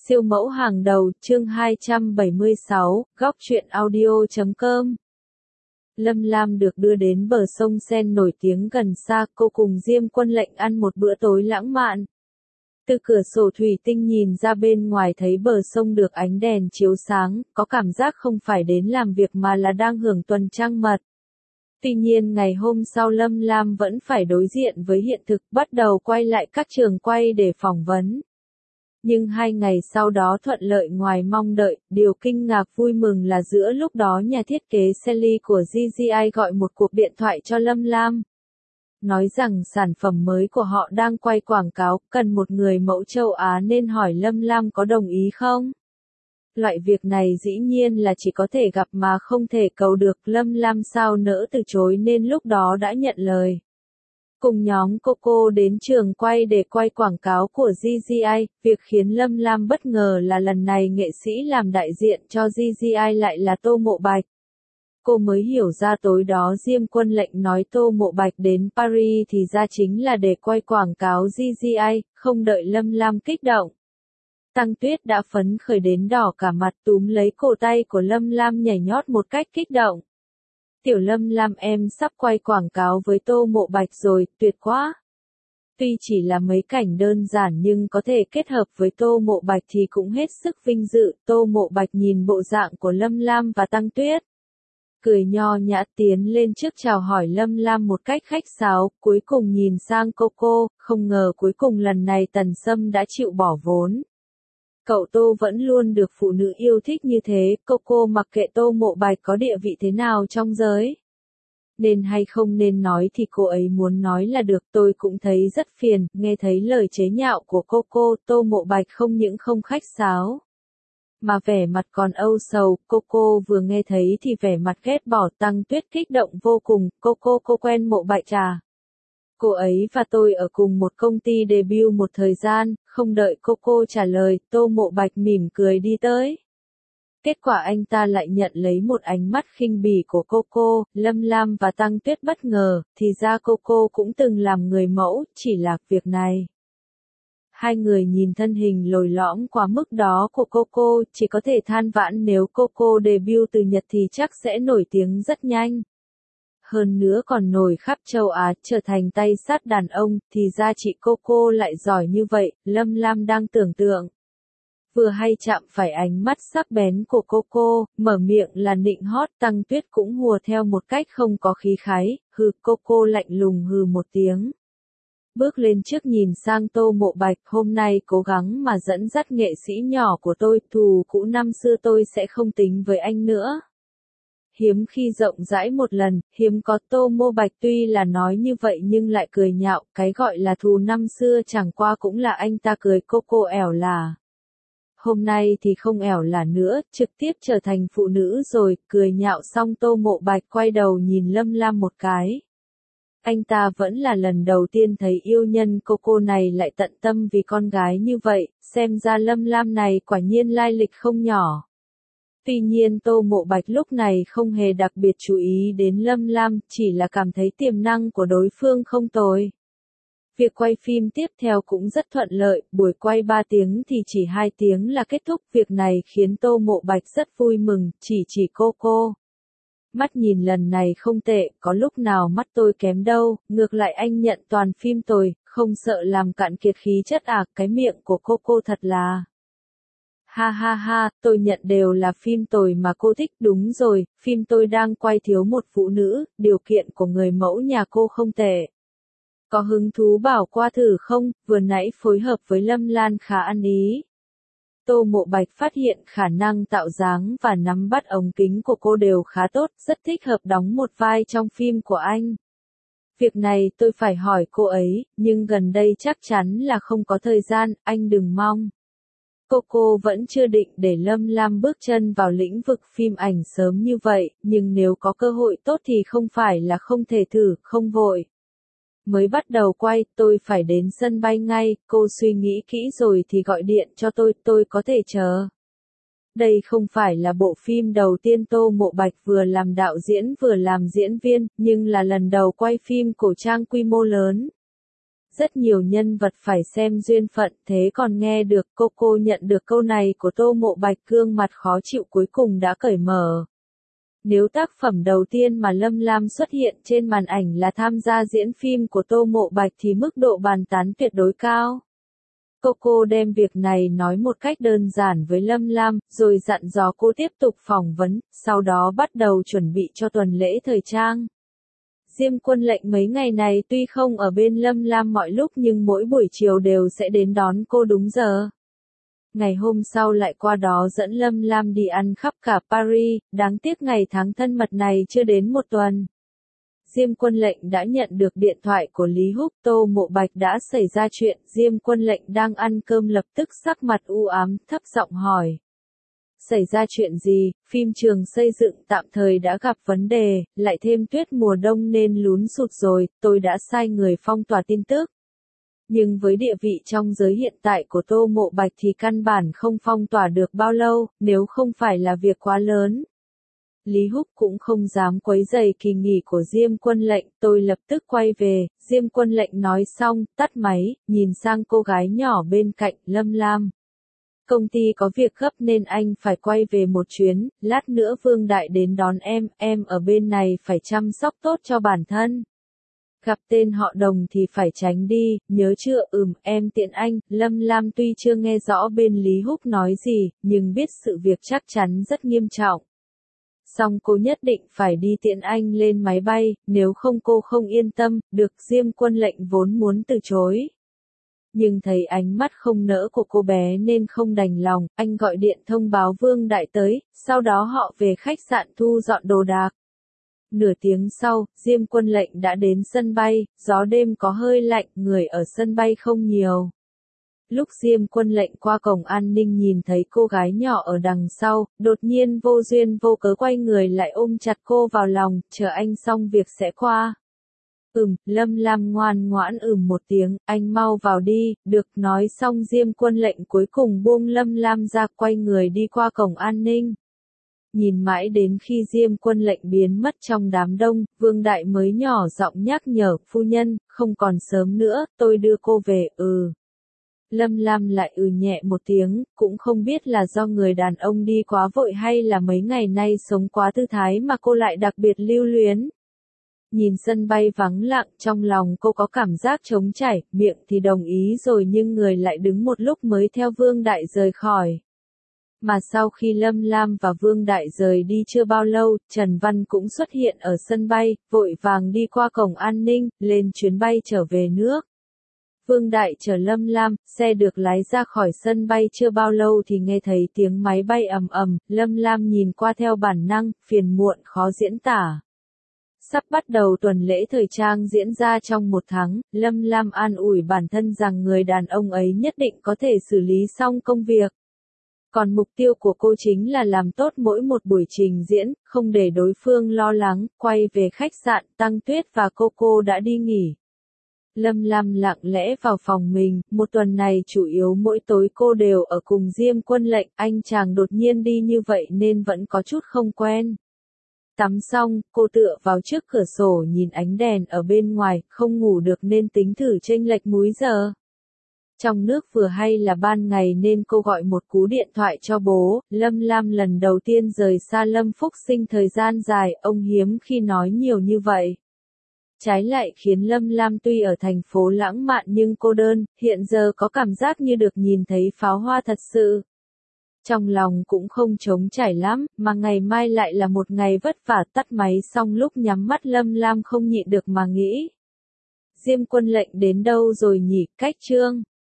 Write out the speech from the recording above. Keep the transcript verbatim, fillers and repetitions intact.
Siêu mẫu hàng đầu, chương hai trăm bảy mươi sáu, góc truyện audio chấm com. Lâm Lam được đưa đến bờ sông Sen nổi tiếng gần xa, cô cùng Diêm Quân Lệnh ăn một bữa tối lãng mạn. Từ cửa sổ thủy tinh nhìn ra bên ngoài thấy bờ sông được ánh đèn chiếu sáng, có cảm giác không phải đến làm việc mà là đang hưởng tuần trăng mật. Tuy nhiên ngày hôm sau Lâm Lam vẫn phải đối diện với hiện thực, bắt đầu quay lại các trường quay để phỏng vấn. Nhưng hai ngày sau đó thuận lợi ngoài mong đợi, điều kinh ngạc vui mừng là giữa lúc đó nhà thiết kế Sally của giê giê i gọi một cuộc điện thoại cho Lâm Lam. Nói rằng sản phẩm mới của họ đang quay quảng cáo, cần một người mẫu châu Á nên hỏi Lâm Lam có đồng ý không? Loại việc này dĩ nhiên là chỉ có thể gặp mà không thể cầu được, Lâm Lam sao nỡ từ chối nên lúc đó đã nhận lời. Cùng nhóm Coco đến trường quay để quay quảng cáo của giê giê i, việc khiến Lâm Lam bất ngờ là lần này nghệ sĩ làm đại diện cho giê giê i lại là Tô Mộ Bạch. Cô mới hiểu ra tối đó Diêm Quân Lệnh nói Tô Mộ Bạch đến Paris thì ra chính là để quay quảng cáo giê giê i, không đợi Lâm Lam kích động. Tăng Tuyết đã phấn khởi đến đỏ cả mặt túm lấy cổ tay của Lâm Lam nhảy nhót một cách kích động. Tiểu Lâm Lam em sắp quay quảng cáo với Tô Mộ Bạch rồi, tuyệt quá. Tuy chỉ là mấy cảnh đơn giản nhưng có thể kết hợp với Tô Mộ Bạch thì cũng hết sức vinh dự. Tô Mộ Bạch nhìn bộ dạng của Lâm Lam và Tăng Tuyết, cười nho nhã tiến lên trước chào hỏi Lâm Lam một cách khách sáo, cuối cùng nhìn sang Coco, không ngờ cuối cùng lần này Tần Sâm đã chịu bỏ vốn. Cậu Tô vẫn luôn được phụ nữ yêu thích như thế, Coco mặc kệ Tô Mộ Bạch có địa vị thế nào trong giới. Nên hay không nên nói thì cô ấy muốn nói là được, tôi cũng thấy rất phiền, nghe thấy lời chế nhạo của Coco, Tô Mộ Bạch không những không khách sáo, mà vẻ mặt còn âu sầu. Coco vừa nghe thấy thì vẻ mặt ghét bỏ. Tăng Tuyết kích động vô cùng, Coco cô quen Mộ Bạch à? Cô ấy và tôi ở cùng một công ty debut một thời gian, không đợi Coco trả lời, Tô Mộ Bạch mỉm cười đi tới. Kết quả anh ta lại nhận lấy một ánh mắt khinh bỉ của Coco. Lâm Lam và Tăng Tuyết bất ngờ, thì ra Coco cũng từng làm người mẫu, chỉ là việc này. Hai người nhìn thân hình lồi lõm quá mức đó của Coco, chỉ có thể than vãn nếu Coco debut từ Nhật thì chắc sẽ nổi tiếng rất nhanh. Hơn nữa còn nổi khắp châu Á, trở thành tay sát đàn ông, thì ra chị Coco lại giỏi như vậy. Lâm Lam đang tưởng tượng. Vừa hay chạm phải ánh mắt sắc bén của Coco, mở miệng là nịnh hót. Tăng Tuyết cũng hùa theo một cách không có khí khái, hừ. Coco lạnh lùng hừ một tiếng. Bước lên trước nhìn sang Tô Mộ Bạch, hôm nay cố gắng mà dẫn dắt nghệ sĩ nhỏ của tôi, thù cũ năm xưa tôi sẽ không tính với anh nữa. Hiếm khi rộng rãi một lần, hiếm có. Tô Mộ Bạch tuy là nói như vậy nhưng lại cười nhạo, cái gọi là thù năm xưa chẳng qua cũng là anh ta cười. Coco ẻo là. Hôm nay thì không ẻo là nữa, trực tiếp trở thành phụ nữ rồi. Cười nhạo xong Tô Mộ Bạch quay đầu nhìn Lâm Lam một cái. Anh ta vẫn là lần đầu tiên thấy yêu nhân Coco này lại tận tâm vì con gái như vậy, xem ra Lâm Lam này quả nhiên lai lịch không nhỏ. Tuy nhiên Tô Mộ Bạch lúc này không hề đặc biệt chú ý đến Lâm Lam, chỉ là cảm thấy tiềm năng của đối phương không tồi. Việc quay phim tiếp theo cũng rất thuận lợi, buổi quay ba tiếng thì chỉ hai tiếng là kết thúc. Việc này khiến Tô Mộ Bạch rất vui mừng, chỉ chỉ Coco. Mắt nhìn lần này không tệ, có lúc nào mắt tôi kém đâu, ngược lại anh nhận toàn phim tồi, không sợ làm cạn kiệt khí chất à? Cái miệng của Coco thật là. Ha ha ha, tôi nhận đều là phim tồi mà cô thích. Đúng rồi, phim tôi đang quay thiếu một phụ nữ, điều kiện của người mẫu nhà cô không tệ. Có hứng thú bảo qua thử không? Vừa nãy phối hợp với Lâm Lan khá ăn ý. Tô Mộ Bạch phát hiện khả năng tạo dáng và nắm bắt ống kính của cô đều khá tốt, rất thích hợp đóng một vai trong phim của anh. Việc này tôi phải hỏi cô ấy, nhưng gần đây chắc chắn là không có thời gian, anh đừng mong. Coco vẫn chưa định để Lâm Lam bước chân vào lĩnh vực phim ảnh sớm như vậy, nhưng nếu có cơ hội tốt thì không phải là không thể thử, không vội. Mới bắt đầu quay, tôi phải đến sân bay ngay, cô suy nghĩ kỹ rồi thì gọi điện cho tôi, tôi có thể chờ. Đây không phải là bộ phim đầu tiên Tô Mộ Bạch vừa làm đạo diễn vừa làm diễn viên, nhưng là lần đầu quay phim cổ trang quy mô lớn. rất nhiều nhân vật phải xem duyên phận, thế còn nghe được cô cô nhận được câu này của Tô Mộ Bạch, gương mặt khó chịu cuối cùng đã cởi mở. Nếu tác phẩm đầu tiên mà Lâm Lam xuất hiện trên màn ảnh là tham gia diễn phim của Tô Mộ Bạch thì mức độ bàn tán tuyệt đối cao. Coco đem việc này nói một cách đơn giản với Lâm Lam, rồi dặn dò cô tiếp tục phỏng vấn, sau đó bắt đầu chuẩn bị cho tuần lễ thời trang. Diêm Quân Lệnh mấy ngày này tuy không ở bên Lâm Lam mọi lúc nhưng mỗi buổi chiều đều sẽ đến đón cô đúng giờ. Ngày hôm sau lại qua đó dẫn Lâm Lam đi ăn khắp cả Paris, đáng tiếc ngày tháng thân mật này chưa đến một tuần. Diêm Quân Lệnh đã nhận được điện thoại của Lý Húc, Tô Mộ Bạch đã xảy ra chuyện, Diêm Quân Lệnh đang ăn cơm lập tức sắc mặt u ám, thấp giọng hỏi. Xảy ra chuyện gì, phim trường xây dựng tạm thời đã gặp vấn đề, lại thêm tuyết mùa đông nên lún sụt rồi, tôi đã sai người phong tỏa tin tức. Nhưng với địa vị trong giới hiện tại của Tô Mộ Bạch thì căn bản không phong tỏa được bao lâu, nếu không phải là việc quá lớn. Lý Húc cũng không dám quấy rầy kỳ nghỉ của Diêm Quân Lệnh, tôi lập tức quay về, Diêm Quân Lệnh nói xong, tắt máy, nhìn sang cô gái nhỏ bên cạnh, Lâm Lam. Công ty có việc gấp nên anh phải quay về một chuyến, lát nữa Vương Đại đến đón em, em ở bên này phải chăm sóc tốt cho bản thân. Gặp tên họ Đồng thì phải tránh đi, nhớ chưa? Ừm, em tiện anh. Lâm Lam tuy chưa nghe rõ bên Lý Húc nói gì, nhưng biết sự việc chắc chắn rất nghiêm trọng. Song cô nhất định phải đi tiện anh lên máy bay, nếu không cô không yên tâm, được. Diêm Quân Lệnh vốn muốn từ chối. Nhưng thấy ánh mắt không nỡ của cô bé nên không đành lòng, anh gọi điện thông báo Vương Đại tới, sau đó họ về khách sạn thu dọn đồ đạc. Nửa tiếng sau, Diêm Quân Lệnh đã đến sân bay, gió đêm có hơi lạnh, người ở sân bay không nhiều. Lúc Diêm Quân Lệnh qua cổng an ninh nhìn thấy cô gái nhỏ ở đằng sau, đột nhiên vô duyên vô cớ quay người lại ôm chặt cô vào lòng, chờ anh xong việc sẽ qua. Ừm, Lâm Lam ngoan ngoãn ừm một tiếng, anh mau vào đi, được. Nói xong Diêm Quân Lệnh cuối cùng buông Lâm Lam ra, quay người đi qua cổng an ninh. Nhìn mãi đến khi Diêm Quân Lệnh biến mất trong đám đông, Vương Đại mới nhỏ giọng nhắc nhở, phu nhân, không còn sớm nữa, tôi đưa cô về. Ừ. Lâm Lam lại ừ nhẹ một tiếng, cũng không biết là do người đàn ông đi quá vội hay là mấy ngày nay sống quá thư thái mà cô lại đặc biệt lưu luyến. Nhìn sân bay vắng lặng, trong lòng cô có cảm giác trống trải, miệng thì đồng ý rồi nhưng người lại đứng một lúc mới theo Vương Đại rời khỏi. Mà sau khi Lâm Lam và Vương Đại rời đi chưa bao lâu, Trần Văn cũng xuất hiện ở sân bay, vội vàng đi qua cổng an ninh, lên chuyến bay trở về nước. Vương Đại chở Lâm Lam, xe được lái ra khỏi sân bay chưa bao lâu thì nghe thấy tiếng máy bay ầm ầm, Lâm Lam nhìn qua theo bản năng, phiền muộn khó diễn tả. Sắp bắt đầu tuần lễ thời trang diễn ra trong một tháng, Lâm Lam an ủi bản thân rằng người đàn ông ấy nhất định có thể xử lý xong công việc. Còn mục tiêu của cô chính là làm tốt mỗi một buổi trình diễn, không để đối phương lo lắng. Quay về khách sạn, Tăng Tuyết và Coco đã đi nghỉ. Lâm Lam lặng lẽ vào phòng mình, một tuần này chủ yếu mỗi tối cô đều ở cùng Diêm Quân Lệnh, anh chàng đột nhiên đi như vậy nên vẫn có chút không quen. Tắm xong, cô tựa vào trước cửa sổ nhìn ánh đèn ở bên ngoài, không ngủ được nên tính thử chênh lệch múi giờ. Trong nước vừa hay là ban ngày nên cô gọi một cú điện thoại cho bố. Lâm Lam lần đầu tiên rời xa Lâm Phúc Sinh thời gian dài, ông hiếm khi nói nhiều như vậy. Trái lại khiến Lâm Lam tuy ở thành phố lãng mạn nhưng cô đơn, hiện giờ có cảm giác như được nhìn thấy pháo hoa thật sự. Trong lòng cũng không trống trải lắm, mà ngày mai lại là một ngày vất vả. Tắt máy xong lúc nhắm mắt Lâm Lam không nhịn được mà nghĩ. Diêm Quân Lệnh đến đâu rồi nhỉ? Cách chương